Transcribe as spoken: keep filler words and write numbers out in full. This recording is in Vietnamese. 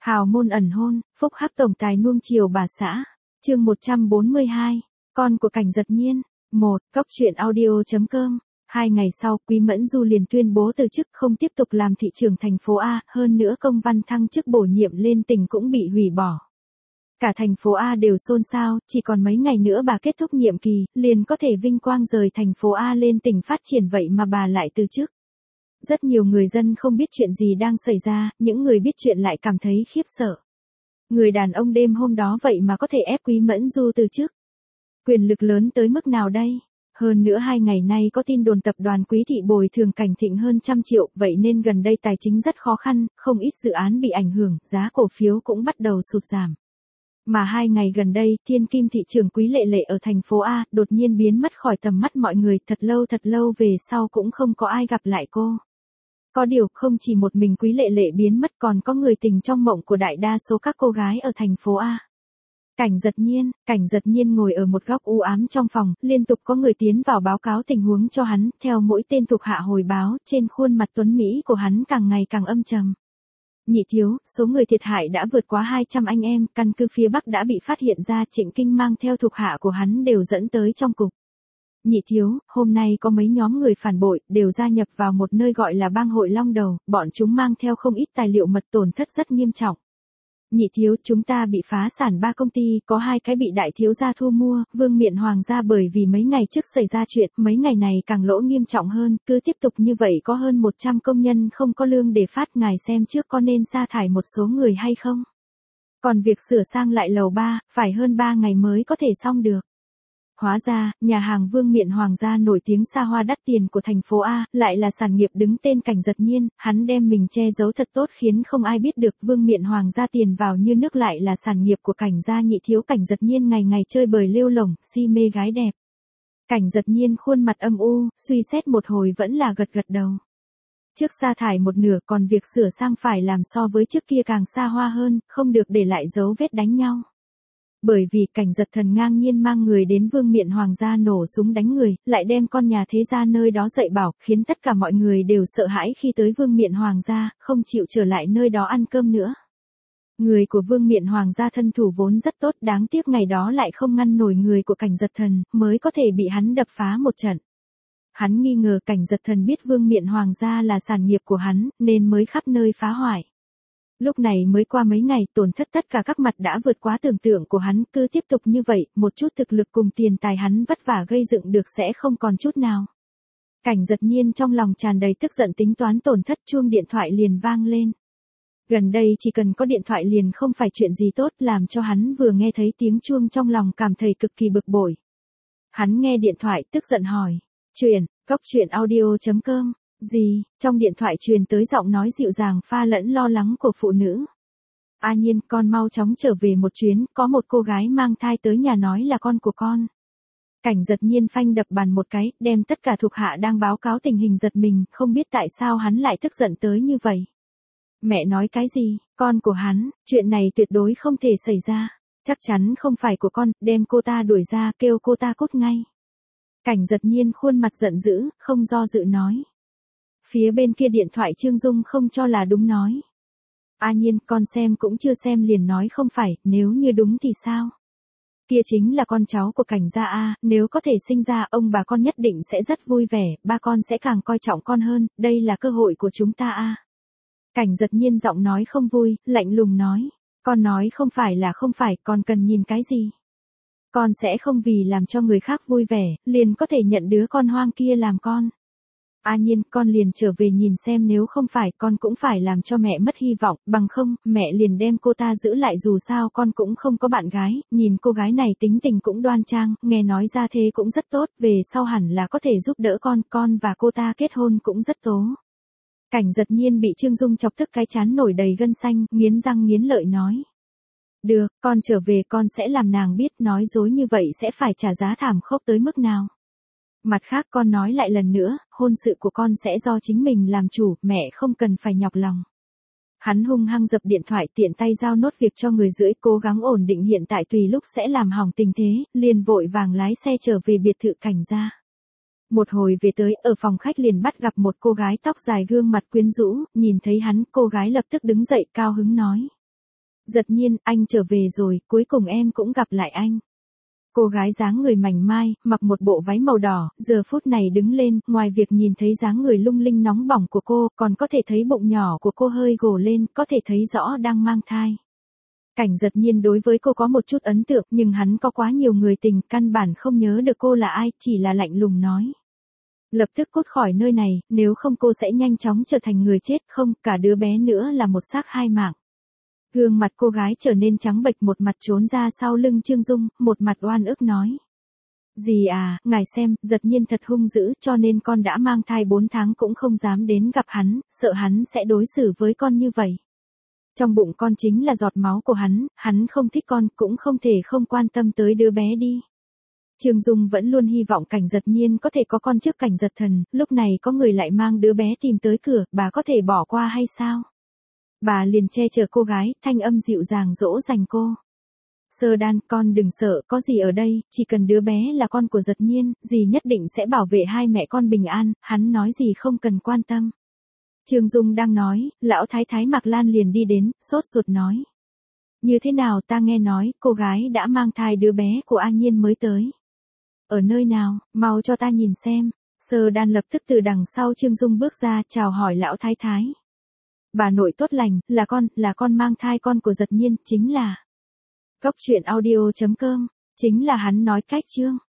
Hào môn ẩn hôn, phúc hắc tổng tài nuông chiều bà xã. Chương một trăm bốn mươi hai, con của Cảnh Giật Nhiên. một. Cốc truyện audio.com. Hai ngày sau, Quý Mẫn Du liền tuyên bố từ chức, không tiếp tục làm thị trưởng thành phố A, hơn nữa công văn thăng chức bổ nhiệm lên tỉnh cũng bị hủy bỏ. Cả thành phố A đều xôn xao, chỉ còn mấy ngày nữa bà kết thúc nhiệm kỳ, liền có thể vinh quang rời thành phố A lên tỉnh phát triển, vậy mà bà lại từ chức. Rất nhiều người dân không biết chuyện gì đang xảy ra, những người biết chuyện lại cảm thấy khiếp sợ. Người đàn ông đêm hôm đó vậy mà có thể ép Quý Mẫn Du từ chức. Quyền lực lớn tới mức nào đây? Hơn nữa hai ngày nay có tin đồn tập đoàn Quý Thị bồi thường Cảnh Thịnh hơn trăm triệu, vậy nên gần đây tài chính rất khó khăn, không ít dự án bị ảnh hưởng, giá cổ phiếu cũng bắt đầu sụt giảm. Mà hai ngày gần đây, thiên kim thị trưởng Quý Lệ Lệ ở thành phố A, đột nhiên biến mất khỏi tầm mắt mọi người, thật lâu thật lâu về sau cũng không có ai gặp lại cô. Có điều, không chỉ một mình Quý Lệ Lệ biến mất, còn có người tình trong mộng của đại đa số các cô gái ở thành phố A. Cảnh Giật Nhiên, Cảnh Giật Nhiên ngồi ở một góc u ám trong phòng, liên tục có người tiến vào báo cáo tình huống cho hắn, theo mỗi tên thuộc hạ hồi báo, trên khuôn mặt tuấn Mỹ của hắn càng ngày càng âm trầm. Nhị thiếu, số người thiệt hại đã vượt quá hai trăm anh em, căn cứ phía Bắc đã bị phát hiện ra, Trịnh Kinh mang theo thuộc hạ của hắn đều dẫn tới trong cục. Nhị thiếu, hôm nay có mấy nhóm người phản bội, đều gia nhập vào một nơi gọi là bang hội Long Đầu, bọn chúng mang theo không ít tài liệu mật, tổn thất rất nghiêm trọng. Nhị thiếu, chúng ta bị phá sản ba công ty, có hai cái bị đại thiếu gia thu mua, Vương Miện Hoàng gia bởi vì mấy ngày trước xảy ra chuyện, mấy ngày này càng lỗ nghiêm trọng hơn, cứ tiếp tục như vậy có hơn một trăm công nhân không có lương để phát, ngài xem trước có nên sa thải một số người hay không? Còn việc sửa sang lại lầu ba, phải hơn ba ngày mới có thể xong được. Hóa ra, nhà hàng Vương Miện Hoàng gia nổi tiếng xa hoa đắt tiền của thành phố A, lại là sản nghiệp đứng tên Cảnh Giật Nhiên, hắn đem mình che giấu thật tốt khiến không ai biết được. Vương Miện Hoàng gia tiền vào như nước, lại là sản nghiệp của Cảnh gia nhị thiếu. Cảnh Giật Nhiên ngày ngày chơi bời lêu lổng, si mê gái đẹp. Cảnh Giật Nhiên khuôn mặt âm u, suy xét một hồi vẫn là gật gật đầu. Trước sa thải một nửa, còn việc sửa sang phải làm so với trước kia càng xa hoa hơn, không được để lại dấu vết đánh nhau. Bởi vì Cảnh Giật Thần ngang nhiên mang người đến Vương Miện Hoàng gia nổ súng đánh người, lại đem con nhà thế gia nơi đó dạy bảo, khiến tất cả mọi người đều sợ hãi khi tới Vương Miện Hoàng gia, không chịu trở lại nơi đó ăn cơm nữa. Người của Vương Miện Hoàng gia thân thủ vốn rất tốt, đáng tiếc ngày đó lại không ngăn nổi người của Cảnh Giật Thần, mới có thể bị hắn đập phá một trận. Hắn nghi ngờ Cảnh Giật Thần biết Vương Miện Hoàng gia là sản nghiệp của hắn, nên mới khắp nơi phá hoại. Lúc này mới qua mấy ngày, tổn thất tất cả các mặt đã vượt quá tưởng tượng của hắn, cứ tiếp tục như vậy, một chút thực lực cùng tiền tài hắn vất vả gây dựng được sẽ không còn chút nào. Cảnh Giật Nhiên trong lòng tràn đầy tức giận tính toán tổn thất, chuông điện thoại liền vang lên. Gần đây chỉ cần có điện thoại liền không phải chuyện gì tốt, làm cho hắn vừa nghe thấy tiếng chuông trong lòng cảm thấy cực kỳ bực bội. Hắn nghe điện thoại tức giận hỏi, chuyện, cốc truyện audio.com. Gì? Trong điện thoại truyền tới giọng nói dịu dàng pha lẫn lo lắng của phụ nữ. A Nhiên, con mau chóng trở về một chuyến, có một cô gái mang thai tới nhà nói là con của con. Cảnh Giật Nhiên phanh đập bàn một cái, đem tất cả thuộc hạ đang báo cáo tình hình giật mình, không biết tại sao hắn lại tức giận tới như vậy. Mẹ nói cái gì? Con của hắn, chuyện này tuyệt đối không thể xảy ra. Chắc chắn không phải của con, đem cô ta đuổi ra, kêu cô ta cút ngay. Cảnh Giật Nhiên khuôn mặt giận dữ, không do dự nói. Phía bên kia điện thoại Trương Dung không cho là đúng nói. A Nhiên, con xem cũng chưa xem liền nói không phải, nếu như đúng thì sao? Kia chính là con cháu của Cảnh gia A, nếu có thể sinh ra, ông bà con nhất định sẽ rất vui vẻ, ba con sẽ càng coi trọng con hơn, đây là cơ hội của chúng ta A. Cảnh Giật Nhiên giọng nói không vui, lạnh lùng nói. Con nói không phải là không phải, con cần nhìn cái gì? Con sẽ không vì làm cho người khác vui vẻ, liền có thể nhận đứa con hoang kia làm con. A Nhiên, con liền trở về nhìn xem, nếu không phải con cũng phải làm cho mẹ mất hy vọng, bằng không, mẹ liền đem cô ta giữ lại, dù sao con cũng không có bạn gái, nhìn cô gái này tính tình cũng đoan trang, nghe nói ra thế cũng rất tốt, về sau hẳn là có thể giúp đỡ con, con và cô ta kết hôn cũng rất tố. Cảnh Giật Nhiên bị Trương Dung chọc tức cái trán nổi đầy gân xanh, nghiến răng nghiến lợi nói. Được, con trở về con sẽ làm nàng biết, nói dối như vậy sẽ phải trả giá thảm khốc tới mức nào. Mặt khác con nói lại lần nữa, hôn sự của con sẽ do chính mình làm chủ, mẹ không cần phải nhọc lòng. Hắn hung hăng dập điện thoại, tiện tay giao nốt việc cho người rưỡi, cố gắng ổn định hiện tại tùy lúc sẽ làm hỏng tình thế, liền vội vàng lái xe trở về biệt thự Cảnh gia. Một hồi về tới, ở phòng khách liền bắt gặp một cô gái tóc dài gương mặt quyến rũ, nhìn thấy hắn, cô gái lập tức đứng dậy cao hứng nói. Giật Nhiên, anh trở về rồi, cuối cùng em cũng gặp lại anh. Cô gái dáng người mảnh mai, mặc một bộ váy màu đỏ, giờ phút này đứng lên, ngoài việc nhìn thấy dáng người lung linh nóng bỏng của cô, còn có thể thấy bụng nhỏ của cô hơi gồ lên, có thể thấy rõ đang mang thai. Cảnh Giật Nhiên đối với cô có một chút ấn tượng, nhưng hắn có quá nhiều người tình, căn bản không nhớ được cô là ai, chỉ là lạnh lùng nói. Lập tức cút khỏi nơi này, nếu không cô sẽ nhanh chóng trở thành người chết, không, cả đứa bé nữa là một xác hai mạng. Gương mặt cô gái trở nên trắng bệch, một mặt trốn ra sau lưng Trương Dung, một mặt oan ức nói. Dì à, ngài xem, Giật Nhiên thật hung dữ, cho nên con đã mang thai bốn tháng cũng không dám đến gặp hắn, sợ hắn sẽ đối xử với con như vậy. Trong bụng con chính là giọt máu của hắn, hắn không thích con, cũng không thể không quan tâm tới đứa bé đi. Trương Dung vẫn luôn hy vọng Cảnh Giật Nhiên có thể có con trước Cảnh Giật Thần, lúc này có người lại mang đứa bé tìm tới cửa, bà có thể bỏ qua hay sao? Bà liền che chở cô gái, thanh âm dịu dàng dỗ dành cô. Sơ Đan, con đừng sợ, có gì ở đây, chỉ cần đứa bé là con của Giật Nhiên, dì nhất định sẽ bảo vệ hai mẹ con bình an, hắn nói gì không cần quan tâm. Trương Dung đang nói, lão thái thái Mạc Lan liền đi đến, sốt ruột nói. Như thế nào, ta nghe nói, cô gái đã mang thai đứa bé của A Nhiên mới tới. Ở nơi nào, mau cho ta nhìn xem. Sơ Đan lập tức từ đằng sau Trương Dung bước ra, chào hỏi lão thái thái. Bà nội tốt lành, là con, là con mang thai con của Giật Nhiên, chính là. Cốc truyện audio chấm com, chính là hắn nói cách chương.